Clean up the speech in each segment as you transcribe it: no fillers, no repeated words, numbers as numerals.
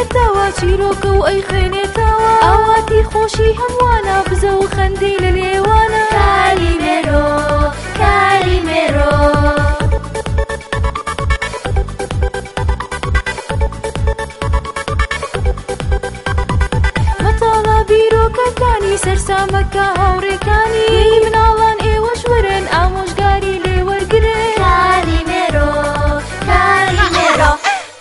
بێنێتەوە چیرۆکە و ئەی خوێنێتەوە ئاواتی خۆشی هەموانە بزە و خەندەی لە لێوانە کالیمێرۆ کالیمێرۆ مەتاڵە بیرۆکەکانی سەرسامەکە هاوڕێکانی مناڵان ئێوەش وەرن ئامۆژگاری لێ وەرگرن کالیمێرۆ کالیمێرۆ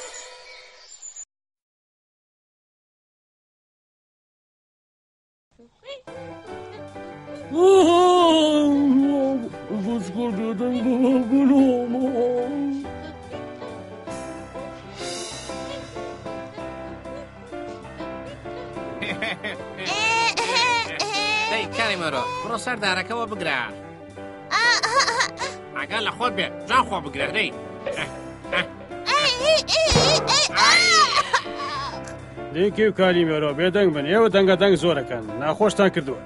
دەی کالیمێرۆ بڕۆ سەر دارەکەەوە بگرە ئاگال لە خۆت بێ جان خۆ بگرە دەی دینکی و کالیمێرۆ بێدەنگ بن ئێوە دەنگەدەنگ زۆرەکەن ناخۆشتان کردووە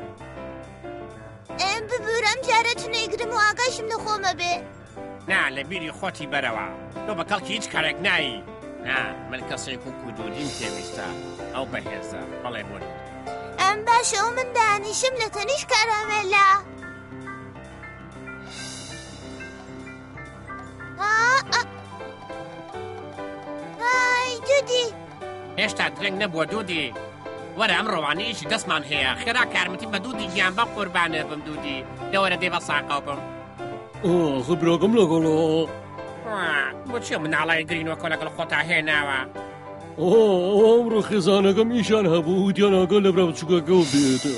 ببورم جارە تونەیگرم و ئاگاشم لە خۆمە بێ نا لە بیری خۆتی بەرەوە تۆ بە کەڵکی هیچ کارێک نایی نا من کەسێک و کودودیم پێویستە ئەو بەهێزە بەڵێ بۆ ئەم باشە و من دانیشم لە تەنیش کارامێلا های دودی هێشتا درەنگ نەبووە دوودی وەرە ئەم ڕۆوانە ئیشی دەستمان هەیە خێرا کارمەتی بە دوودی گیان بە قوربانە بم دوودی لەوەرە دێ بە ساقاو بم خبراگەم لەگەڵە بۆچی مناڵای گرینوە لەگەڵ خۆتا هێناوە ئەمڕۆ خێزانەکەم ئیشان هەبوو دیان ئاگەل لە برا بچووکەکەەوە بێتە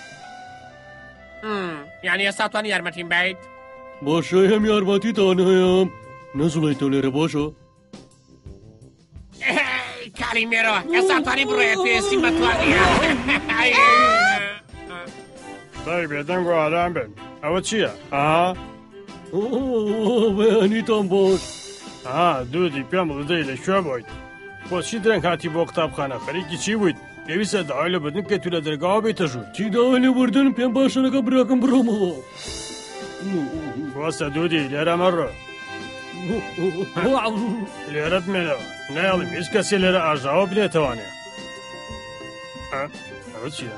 یعنی ئێستا توانی یارمەتیم بیت باشە هەم یارمەتیتان هەیە نەزوڵێتەوە لێرە باشە کالیمێرۆ ئێستا توانی بڕۆیە پێویستی بە توانیە دای بێدەنگ و ئارام بن ئەوە چییە؟ بەیانیتان باش دوودی پێم بڵدەی لەکوێ بوویت بۆچی درەنگ هاتی بۆ قوتابخانە خەریکی چی بوویت پێویستە داوای لە بردن بکەیت و لە دەرگاوە بێتە ژوور چی داوای لێ بردن پێم باشە لەگە براکەم بڕۆمەوە بۆستە دوودی لێرە مەڕۆ لێرە بمێنەوە نایڵم هیچ کەسێ لێرە ئاژاوە بنێتەوانێ ئەوە چیە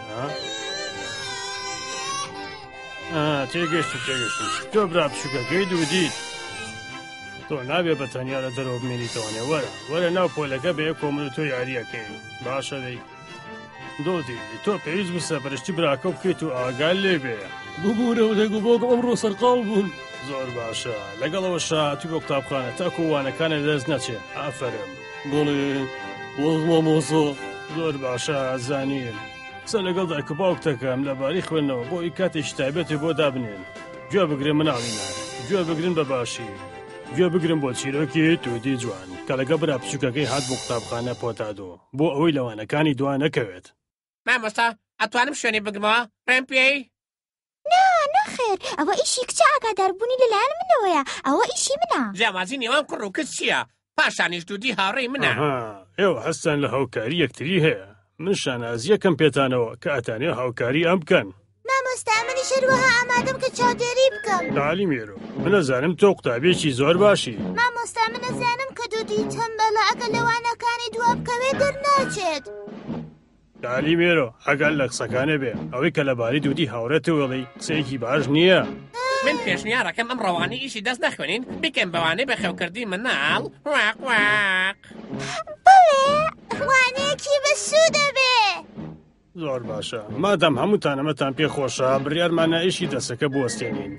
تێگەشت تۆ برا بچووکەکەی دوودیت تۆ نابێ بە تەنیا لە دەرەوە بمێنیتەوانێ وەرە ناو پۆلەکە بێ کۆمن و تۆ یاریەکەی باشە دەی دۆدی تۆ پێویست بسە بەرشتی براکە بکەیت و ئاگال لێ بێ ببوورەوە دەیگو بۆکە ئەمڕۆ سەرقاڵ بوون زۆر باشە لەگەڵەوە شاتی بۆ قوتابخانە تاکو وانەکانە دەست نەچێ ئافرم بڵێ بۆز مامۆسا زۆر باشە زانیم قسە لەگەڵ دایک و باوکتەکەم لەباری خوێندنەوە بۆ ئەی کاتێکی تایبەتی بۆ دابنێن گوێ بگرن مناڵینان گوێ بگرن بە باشی گوێ بگرن بۆ چیرۆکی تودی جوان کە لەگە برا بچووکەکەی هات بۆ قوتابخانە پۆتادۆ بۆ ئەوەی لەوانەکانی دوان نەکەوێت مامۆستا ئەتوانم شوێنی بگمەوە پێم پێی نەخێر ئەوە ئیشی کچە ئاگاداربوونی لەلایەن منەوەیە ئەوە ئیشی منە جیاوازی نێوان کوڕ و کچ چییە پاشانیش دوودی هاوڕێی منە ئێوە هەستان لە هاوکاری یەکتری هەیە من شانازیەکەم پێتانەوە کە ئەتانێ هاوکاری ئەم بکەن مامۆستا منی شەروەها ئامادەم کە چاودێری بکەم کالیمێرۆ منەزانم تۆ قوتابێکی زۆر باشی مامۆستا منەزانم کە دوودی تەمبەلە ئەگە لەوانەکانی دوا بکەوێ دەرناچێت کالیمێرۆ ئەگەر لە قسەکانە بێ ئەوەی کە لەباری دوودی هاوڕێتە وێڵی قسەیەکی باش نییە من پێشنیارەکەم ئەم ڕەوانی ئیشی دەست نەخوێنین بکەم بەوانەی بەخێوکردی مناڵ واق واق بڵێ وانەیەکی بەسوودە بێ زۆر باشە مادام هەمووتان ئەمەتان پێخۆشە بڕیارمانە ئیشی دەسەکە بوەستێنین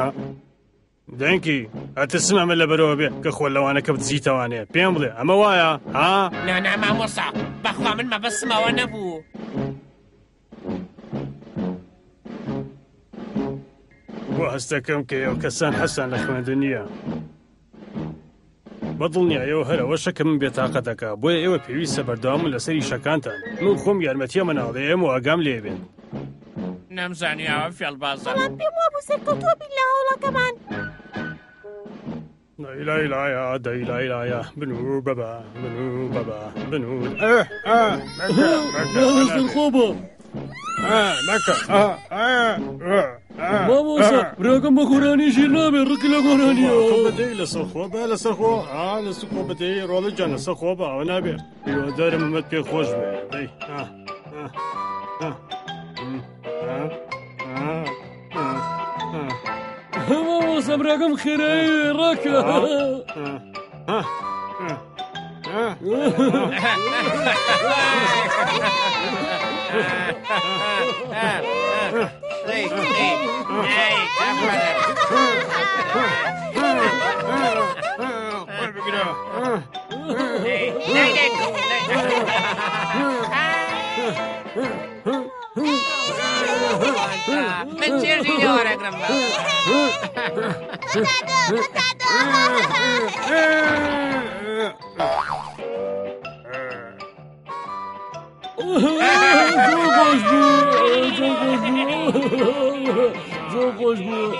دەنکی ئەترسم ئەمە لەبەرەوە بێ کە خۆ لەوانەکە بتزیتەوانێ پێم بڵێ ئەمە وایە نا مامۆستا بەخوا من مەبەستمەوە نەبوو بۆ هەستەکەم کە ئێوە کەسان حەسان لە خوێندن نییە بەدڵنیا ئێوە هەرەوە شەکە من بێتاقەتەکە بۆیە ئێوە پێویستە بەردەوامن لەسەری شەکانتان من خۆم یارمەتیە مناڵەیەم و ئاگام لێ بێن نەمزانیاوە فێڵبازە بەڵام پێم وابوو سەرکەوتووە بین لە هەوڵەکەمان دەیلایە بنوو بەبا بنوو خۆ بۆ مەکە مامۆستا براکەم بە خۆرانی ژیر نابێ ڕق لە گۆرانیە بدەی لەسەر خۆ بە لەسەر خۆ لەسەر خۆ بدەی ڕۆڵی جان لەسەر خۆ بە ئەوە نابێ هیوادارم ئەمەت پێ خۆش بێ دەی مامۆستا براکەم خێرایی ڕاکە من چێژی لێوەرەگرم بە زۆر خۆش بوو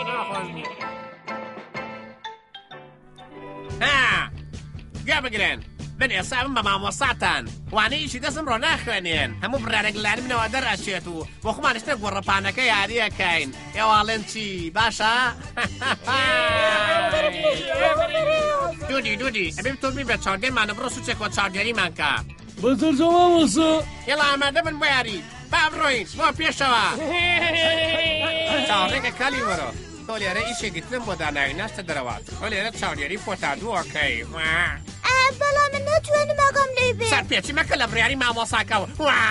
گوێ بگرن من ئێستا بم بە مامۆستاتان وانەی ئیشی دەستم ڕۆ ناخوێنێن هەموو برارێک لانی منەوە دەرەچێت و بۆ خۆمان شتە گۆڕەپانەکە یاریەکەین ئێواڵێن چی باشە؟ دوودی ئەبێ تۆمی بە چاودێرمانە بڕۆ سوچێکەوە چاودێریمان کە بەزەرجە مامۆستا یڵا ئامادە بن بۆ یاری با بڕۆین بۆ پێشەوە چاوەڕێکە کالی وەرە تۆ لێرە ئیشێکی ترم بۆ داناوی ناستە دەرەوات تۆ لێرە چاودێری پۆتادووەکەی بەڵام من ناتوانم ئاگام لێ بێ سەر پێچی مەکە لە بڕیاری مامۆساکەوە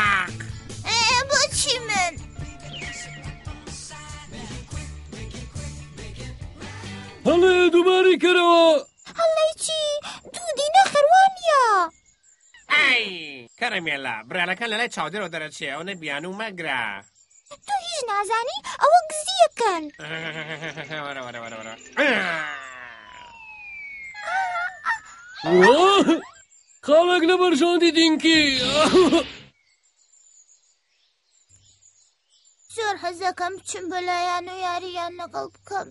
بۆچی من هەڵێ دووباری کەرەوە هەڵی چی دوودی نەخەروانیە ئای کەرەمێلا برالەکان لەلای چاودێرەوە دەرەچێ ئەو نەبیان و مەگرە تۆ هیچ نازانی ئەوە گزیەکەن خاڵێک لە بەرژاندی دینکی زۆر حەزەکەم بچم بەلایەن و یاریان لەگەڵ بکەم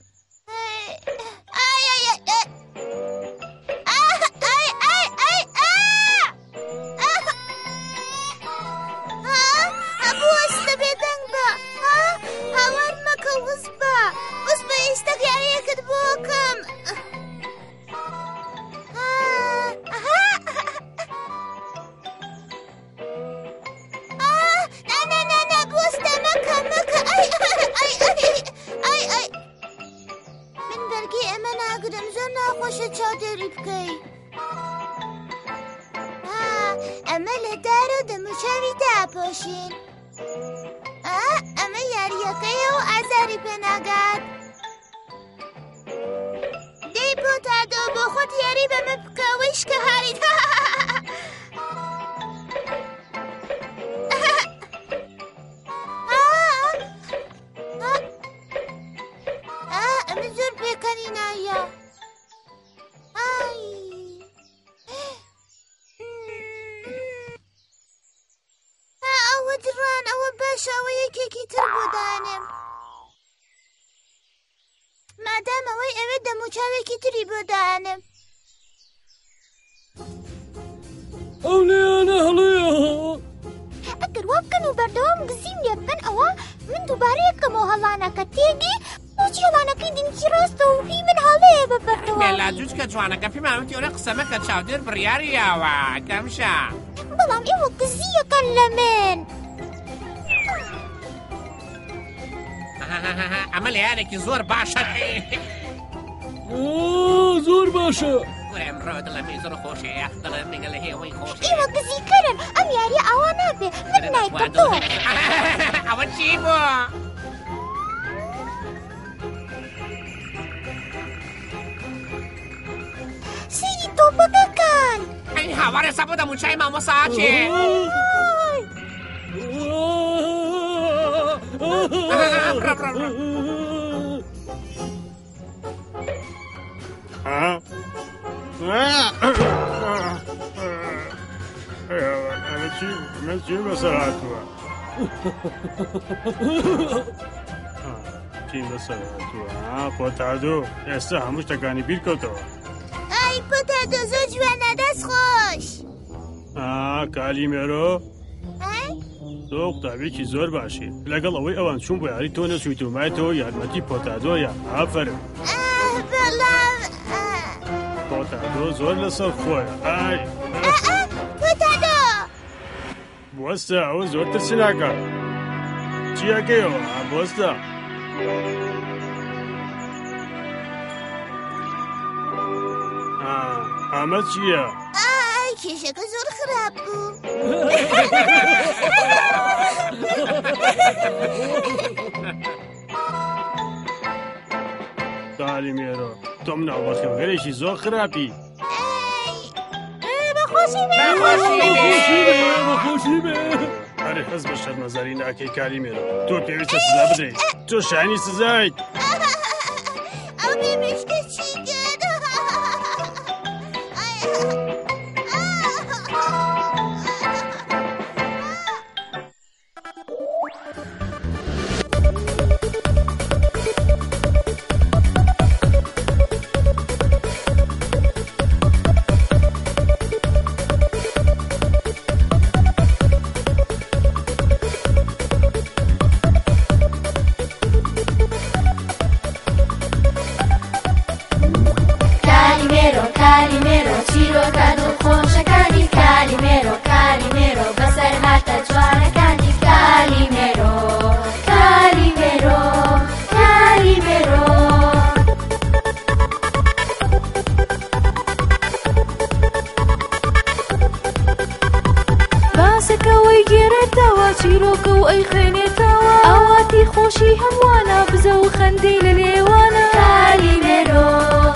بوەستە بێدەنگ بە هاوار مەکە وز بە ئێستا یاریەکەت بۆکەم من بەرگی ئەمە ناگرم زۆر ناخۆشە چاودێری بکەی ئەمە لە دارە دەموچاوی داپۆشین ئەمە یاریەکەیە و ئازاری پێناگات دەی پۆتادۆ بۆ خۆت یاری بەمە بکەوەی شکە هاریت ئەمە زۆر پێکەنی نایە ئەوە دڕان ئەوە باشە ئەوە یەکێکی تر بۆ دانم مادام ئەوەی ئەوێ دەموچاوێکی تری بۆ دانم ئەو لێیانە هەڵەیە ئەگەر وا بکەن و بەردەوام گزیم لێ بکەن ئەوە من دووبارەیەکەمەوە هەڵانەکە تێگی بۆچی هەڵانەکەی دینکی ڕاستە و هی من هەڵەیە بە بەردەوام مێلا جوچکە جوانەکە پێمانوتی ئەوە قسەمە کە چاودێر بڕیاری یاوە گەمشە بەڵام ئێوە گزیەکەن لە من ئەمە لە یارێکی زۆر باشە زۆر باشە ئەمڕۆ دڵەمی زۆر خۆشەیە دڵم میگە لە هێوەی خۆش ئێوە گزیکەرن ئەم یاری ئەوە نابێ من نایکەتۆ ئەوە چی بوو؟ سەیری تۆپەکەکان ئەی هاوارێ سەبوو دەموچای مامۆساچێ من چی بەسەر هاتووە چی بەسەر هاتووە پۆتادۆ ئێستا هەموو شتەکانی بیر کەوتەوە ئای پۆتادۆ زۆر جوانە دەست خۆش کالیمێرۆ تۆ قوتابێکی زۆر باشی لەگەڵ ئەوەی ئەوان چوون بۆ یاری تۆ نەچوویت و مایەتەوە یارمەتی پۆتادۆیە ئافەرم بەڵام پۆتادۆ زۆر لەسەر خۆیە ئای پۆتادۆ بوەستە ئەوە زۆر ترسناکە چیەکەیەوە بوەستە ئەمە چییە؟ کێشەکە زۆر خراپ بوو کالیمێرۆ تۆ مناڵ بەخێوگەرێکی زۆر خراپی بەخۆشی بێ هەرێ هەز بە شەرمەزاری ناکەی کالیمێرۆ تۆ پێویستە سزا بدەیت تۆ شانی سزایت ئەو بێمشکە چی کرد کالیمێرۆ چیرۆکە دڵخۆشەکانی کالیمێرۆ بەسەر هاتە جوانەکانی کالیمێرۆ باسەکەوەی گێڕێتەوە چیرۆکە و ئەی خوێنێتەوە ئاواتی خۆشی هەمووانە بزە و خەندەی لە لێوانە کالیمێرۆ